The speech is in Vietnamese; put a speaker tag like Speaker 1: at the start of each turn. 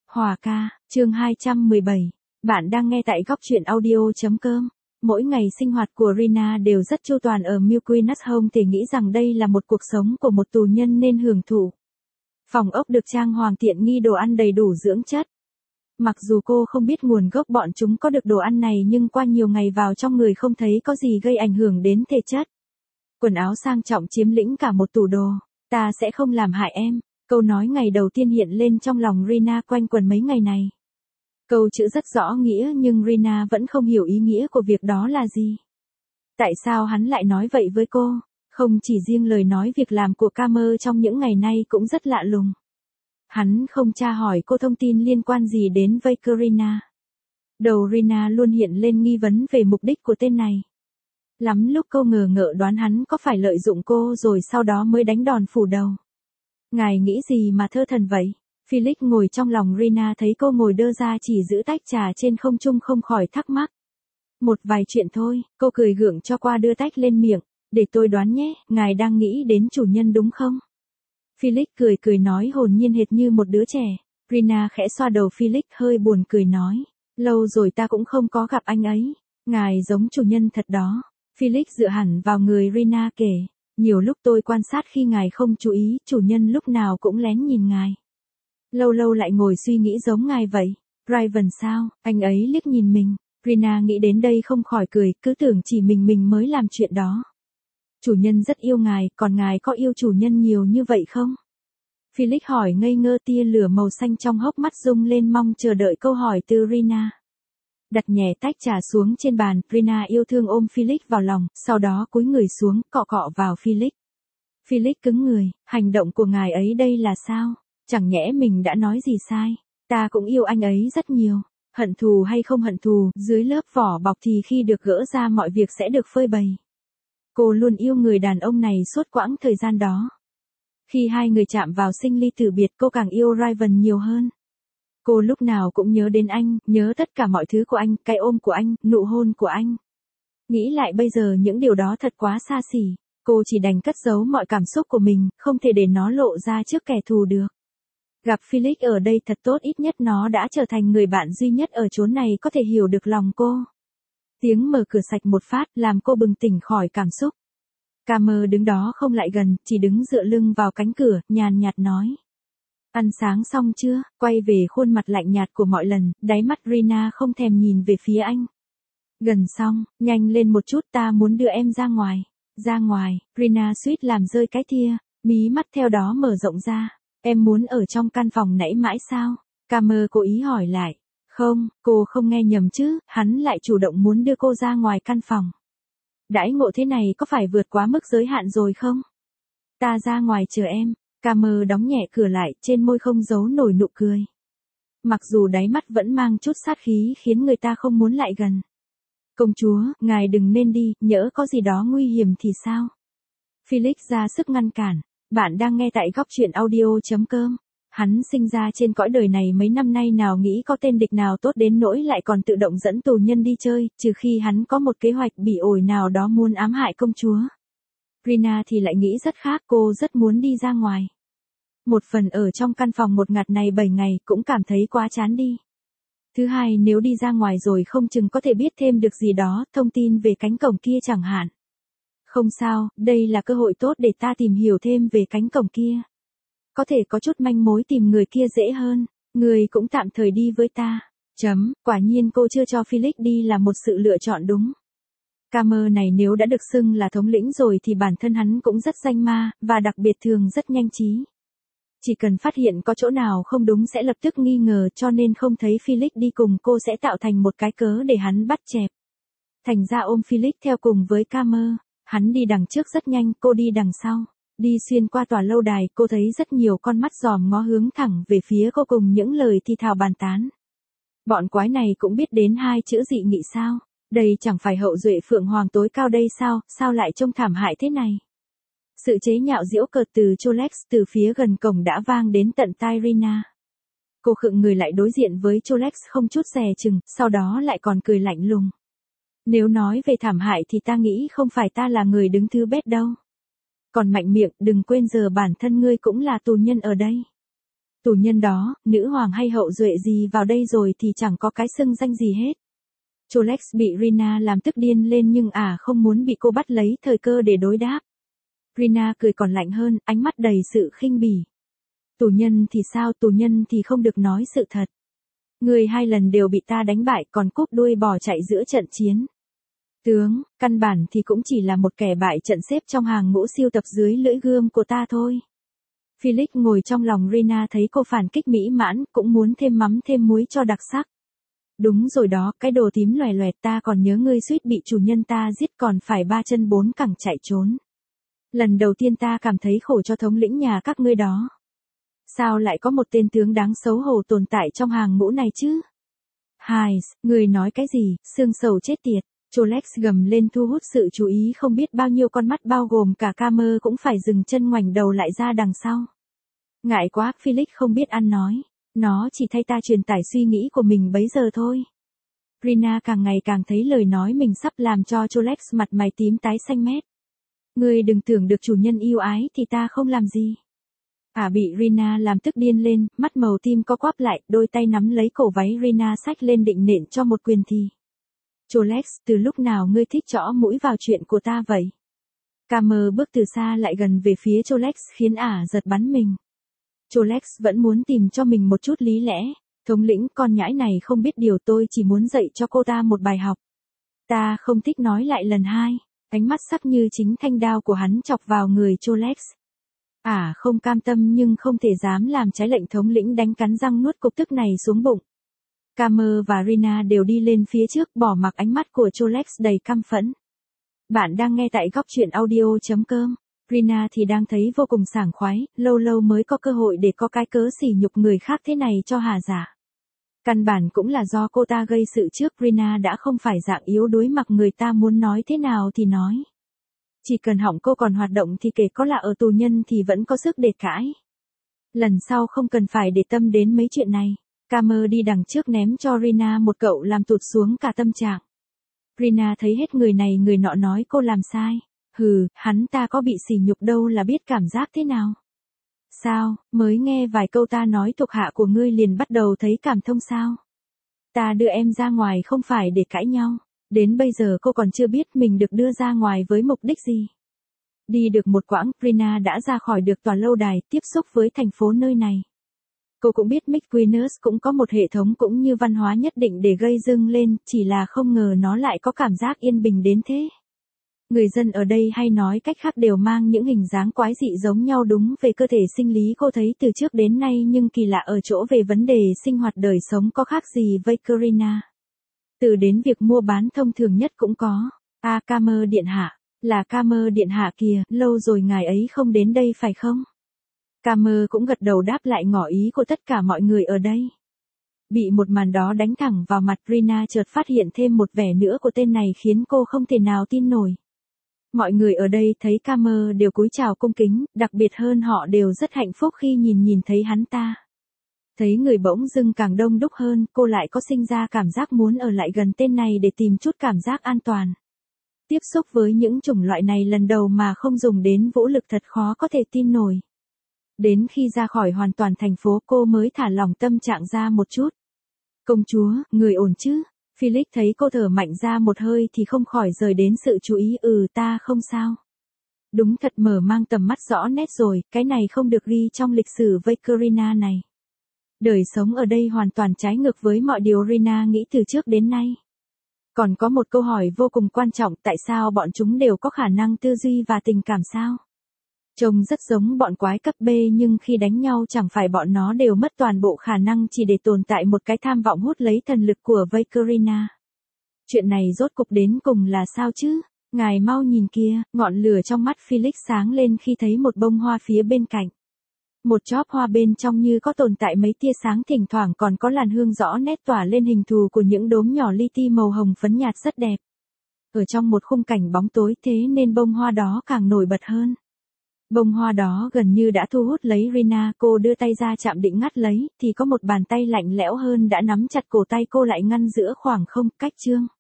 Speaker 1: Hòa ca, chương 217. Bạn đang nghe tại góc audio.com. Mỗi ngày sinh hoạt của Rina đều rất chu toàn ở Milky Nuts Home, thì nghĩ rằng đây là một cuộc sống của một tù nhân nên hưởng thụ. Phòng ốc được trang hoàng tiện nghi, đồ ăn đầy đủ dưỡng chất. Mặc dù cô không biết nguồn gốc bọn chúng có được đồ ăn này, nhưng qua nhiều ngày vào trong người không thấy có gì gây ảnh hưởng đến thể chất. Quần áo sang trọng chiếm lĩnh cả một tủ đồ. Ta sẽ không làm hại em. Câu nói ngày đầu tiên hiện lên trong lòng Rina quanh quẩn mấy ngày này. Câu chữ rất rõ nghĩa nhưng Rina vẫn không hiểu ý nghĩa của việc đó là gì. Tại sao hắn lại nói vậy với cô? Không chỉ riêng lời nói, việc làm của Camer trong những ngày nay cũng rất lạ lùng. Hắn không tra hỏi cô thông tin liên quan gì đến Rina. Đầu Rina luôn hiện lên nghi vấn về mục đích của tên này. Lắm lúc cô ngờ ngợ đoán hắn có phải lợi dụng cô rồi sau đó mới đánh đòn phủ đầu. Ngài nghĩ gì mà thơ thần vậy? Felix ngồi trong lòng Rina thấy cô ngồi đơ ra chỉ giữ tách trà trên không trung không khỏi thắc mắc. Một vài chuyện thôi, cô cười gượng cho qua đưa tách lên miệng. Để tôi đoán nhé, ngài đang nghĩ đến chủ nhân đúng không? Felix cười nói hồn nhiên hệt như một đứa trẻ. Rina khẽ xoa đầu Felix hơi buồn cười nói. Lâu rồi ta cũng không có gặp anh ấy. Ngài giống chủ nhân thật đó. Felix dựa hẳn vào người Rina kể. Nhiều lúc tôi quan sát khi ngài không chú ý, chủ nhân lúc nào cũng lén nhìn ngài. Lâu lâu lại ngồi suy nghĩ giống ngài vậy. Raven sao, anh ấy liếc nhìn mình. Rina nghĩ đến đây không khỏi cười, cứ tưởng chỉ mình mới làm chuyện đó. Chủ nhân rất yêu ngài, còn ngài có yêu chủ nhân nhiều như vậy không? Felix hỏi ngây ngơ, tia lửa màu xanh trong hốc mắt rung lên mong chờ đợi câu hỏi từ Rina. Đặt nhẹ tách trà xuống trên bàn, Rina yêu thương ôm Felix vào lòng, sau đó cúi người xuống, cọ cọ vào Felix. Felix cứng người, hành động của ngài ấy đây là sao? Chẳng nhẽ mình đã nói gì sai? Ta cũng yêu anh ấy rất nhiều. Hận thù hay không hận thù, dưới lớp vỏ bọc thì khi được gỡ ra mọi việc sẽ được phơi bày. Cô luôn yêu người đàn ông này suốt quãng thời gian đó. Khi hai người chạm vào sinh ly tử biệt, cô càng yêu Raven nhiều hơn. Cô lúc nào cũng nhớ đến anh, nhớ tất cả mọi thứ của anh, cái ôm của anh, nụ hôn của anh. Nghĩ lại bây giờ những điều đó thật quá xa xỉ. Cô chỉ đành cất giấu mọi cảm xúc của mình, không thể để nó lộ ra trước kẻ thù được. Gặp Felix ở đây thật tốt, ít nhất nó đã trở thành người bạn duy nhất ở chốn này có thể hiểu được lòng cô. Tiếng mở cửa sạch một phát làm cô bừng tỉnh khỏi cảm xúc. Camer đứng đó không lại gần, chỉ đứng dựa lưng vào cánh cửa, nhàn nhạt nói. Ăn sáng xong chưa? Quay về khuôn mặt lạnh nhạt của mọi lần, đáy mắt Rina không thèm nhìn về phía anh. Gần xong, nhanh lên một chút, ta muốn đưa em ra ngoài. Ra ngoài, Rina suýt làm rơi cái thìa, mí mắt theo đó mở rộng ra. Em muốn ở trong căn phòng nãy mãi sao? Camer cố ý hỏi lại. Không, cô không nghe nhầm chứ, hắn lại chủ động muốn đưa cô ra ngoài căn phòng. Đãi ngộ thế này có phải vượt quá mức giới hạn rồi không? Ta ra ngoài chờ em. Camer đóng nhẹ cửa lại, trên môi không giấu nổi nụ cười. Mặc dù đáy mắt vẫn mang chút sát khí khiến người ta không muốn lại gần. Công chúa, ngài đừng nên đi, nhỡ có gì đó nguy hiểm thì sao? Felix ra sức ngăn cản. Bạn đang nghe tại góc audio.com. Hắn sinh ra trên cõi đời này mấy năm nay nào nghĩ có tên địch nào tốt đến nỗi lại còn tự động dẫn tù nhân đi chơi, trừ khi hắn có một kế hoạch bị ổi nào đó muốn ám hại công chúa. Rina thì lại nghĩ rất khác, cô rất muốn đi ra ngoài. Một phần ở trong căn phòng một ngạt này 7 ngày cũng cảm thấy quá chán đi. Thứ hai, nếu đi ra ngoài rồi không chừng có thể biết thêm được gì đó, thông tin về cánh cổng kia chẳng hạn. Không sao, đây là cơ hội tốt để ta tìm hiểu thêm về cánh cổng kia. Có thể có chút manh mối tìm người kia dễ hơn. Người cũng tạm thời đi với ta. Quả nhiên cô chưa cho Felix đi là một sự lựa chọn đúng. Camer này nếu đã được xưng là thống lĩnh rồi thì bản thân hắn cũng rất danh ma, và đặc biệt thường rất nhanh trí. Chỉ cần phát hiện có chỗ nào không đúng sẽ lập tức nghi ngờ, cho nên không thấy Felix đi cùng cô sẽ tạo thành một cái cớ để hắn bắt chẹp. Thành ra ôm Felix theo cùng với Camer. Hắn đi đằng trước rất nhanh, cô đi đằng sau. Đi xuyên qua tòa lâu đài, cô thấy rất nhiều con mắt dòm ngó hướng thẳng về phía cô cùng những lời thi thào bàn tán. Bọn quái này cũng biết đến hai chữ dị nghị sao? Đây chẳng phải hậu duệ phượng hoàng tối cao đây sao? Sao lại trông thảm hại thế này? Sự chế nhạo giễu cợt từ Cholex từ phía gần cổng đã vang đến tận tai Rina. Cô khựng người lại đối diện với Cholex không chút dè chừng, sau đó lại còn cười lạnh lùng. Nếu nói về thảm hại thì ta nghĩ không phải ta là người đứng thứ bét đâu. Còn mạnh miệng, đừng quên giờ bản thân ngươi cũng là tù nhân ở đây. Tù nhân đó, nữ hoàng hay hậu duệ gì vào đây rồi thì chẳng có cái xưng danh gì hết. Cholex bị Rina làm tức điên lên nhưng không muốn bị cô bắt lấy thời cơ để đối đáp. Rina cười còn lạnh hơn, ánh mắt đầy sự khinh bỉ. Tù nhân thì sao, tù nhân thì không được nói sự thật. Người 2 lần đều bị ta đánh bại còn cúp đuôi bỏ chạy giữa trận chiến. Tướng, căn bản thì cũng chỉ là một kẻ bại trận xếp trong hàng ngũ siêu tập dưới lưỡi gươm của ta thôi. Felix ngồi trong lòng Rina thấy cô phản kích mỹ mãn, cũng muốn thêm mắm thêm muối cho đặc sắc. Đúng rồi đó, cái đồ tím loè loẹt, ta còn nhớ ngươi suýt bị chủ nhân ta giết còn phải 3 chân 4 cẳng chạy trốn. Lần đầu tiên ta cảm thấy khổ cho thống lĩnh nhà các ngươi đó. Sao lại có một tên tướng đáng xấu hổ tồn tại trong hàng ngũ này chứ? Hais, người nói cái gì, xương sầu chết tiệt. Cholex gầm lên thu hút sự chú ý không biết bao nhiêu con mắt bao gồm cả Camer cũng phải dừng chân ngoảnh đầu lại ra đằng sau. Ngại quá, Felix không biết ăn nói. Nó chỉ thay ta truyền tải suy nghĩ của mình bấy giờ thôi. Rina càng ngày càng thấy lời nói mình sắp làm cho Cholex mặt mày tím tái xanh mét. Ngươi đừng tưởng được chủ nhân yêu ái thì ta không làm gì. Bị Rina làm tức điên lên, mắt màu tim co quắp lại, đôi tay nắm lấy cổ váy Rina xách lên định nện cho một quyền thì. Cholex, từ lúc nào ngươi thích chõ mũi vào chuyện của ta vậy? Camer bước từ xa lại gần về phía Cholex khiến giật bắn mình. Cholex vẫn muốn tìm cho mình một chút lý lẽ. Thống lĩnh, con nhãi này không biết điều, tôi chỉ muốn dạy cho cô ta một bài học. Ta không thích nói lại lần 2. Ánh mắt sắc như chính thanh đao của hắn chọc vào người Cholex. Không cam tâm nhưng không thể dám làm trái lệnh thống lĩnh, đánh cắn răng nuốt cục tức này xuống bụng. Camer và Rina đều đi lên phía trước bỏ mặc ánh mắt của Cholex đầy căm phẫn. Bạn đang nghe tại góc truyện audio.com. Rina thì đang thấy vô cùng sảng khoái, lâu lâu mới có cơ hội để có cái cớ sỉ nhục người khác thế này cho hà giả. Căn bản cũng là do cô ta gây sự trước, Rina đã không phải dạng yếu đuối mặc người ta muốn nói thế nào thì nói. Chỉ cần họng cô còn hoạt động thì kể có là ở tù nhân thì vẫn có sức để cãi. Lần sau không cần phải để tâm đến mấy chuyện này. Camer đi đằng trước ném cho Rina một cậu làm tụt xuống cả tâm trạng. Rina thấy hết người này người nọ nói cô làm sai. Hắn ta có bị sỉ nhục đâu là biết cảm giác thế nào. Sao, mới nghe vài câu ta nói thuộc hạ của ngươi liền bắt đầu thấy cảm thông sao? Ta đưa em ra ngoài không phải để cãi nhau. Đến bây giờ cô còn chưa biết mình được đưa ra ngoài với mục đích gì. Đi được một quãng, Rina đã ra khỏi được tòa lâu đài, tiếp xúc với thành phố nơi này. Cô cũng biết McQueeners cũng có một hệ thống cũng như văn hóa nhất định để gây dưng lên, chỉ là không ngờ nó lại có cảm giác yên bình đến thế. Người dân ở đây hay nói cách khác đều mang những hình dáng quái dị giống nhau đúng về cơ thể sinh lý cô thấy từ trước đến nay, nhưng kỳ lạ ở chỗ về vấn đề sinh hoạt đời sống có khác gì với Karina. Từ đến việc mua bán thông thường nhất cũng có. Camer điện hạ, là Camer điện hạ kìa, lâu rồi ngài ấy không đến đây phải không? Camer cũng gật đầu đáp lại ngỏ ý của tất cả mọi người ở đây. Bị một màn đó đánh thẳng vào mặt, Rina chợt phát hiện thêm một vẻ nữa của tên này khiến cô không thể nào tin nổi. Mọi người ở đây thấy Camer đều cúi chào cung kính, đặc biệt hơn họ đều rất hạnh phúc khi nhìn thấy hắn ta. Thấy người bỗng dưng càng đông đúc hơn, cô lại có sinh ra cảm giác muốn ở lại gần tên này để tìm chút cảm giác an toàn. Tiếp xúc với những chủng loại này lần đầu mà không dùng đến vũ lực thật khó có thể tin nổi. Đến khi ra khỏi hoàn toàn thành phố cô mới thả lỏng tâm trạng ra một chút. Công chúa, người ổn chứ? Felix thấy cô thở mạnh ra một hơi thì không khỏi rời đến sự chú ý. Ta không sao. Đúng thật mở mang tầm mắt rõ nét rồi, cái này không được ghi trong lịch sử với Karina này. Đời sống ở đây hoàn toàn trái ngược với mọi điều Rina nghĩ từ trước đến nay. Còn có một câu hỏi vô cùng quan trọng, tại sao bọn chúng đều có khả năng tư duy và tình cảm sao? Trông rất giống bọn quái cấp B nhưng khi đánh nhau chẳng phải bọn nó đều mất toàn bộ khả năng chỉ để tồn tại một cái tham vọng hút lấy thần lực của Valkyria. Chuyện này rốt cục đến cùng là sao chứ? Ngài mau nhìn kia, ngọn lửa trong mắt Felix sáng lên khi thấy một bông hoa phía bên cạnh. Một chóp hoa bên trong như có tồn tại mấy tia sáng, thỉnh thoảng còn có làn hương rõ nét tỏa lên hình thù của những đốm nhỏ li ti màu hồng phấn nhạt rất đẹp. Ở trong một khung cảnh bóng tối thế nên bông hoa đó càng nổi bật hơn. Bông hoa đó gần như đã thu hút lấy Rina, cô đưa tay ra chạm định ngắt lấy, thì có một bàn tay lạnh lẽo hơn đã nắm chặt cổ tay cô lại ngăn giữa khoảng không. Cách chương.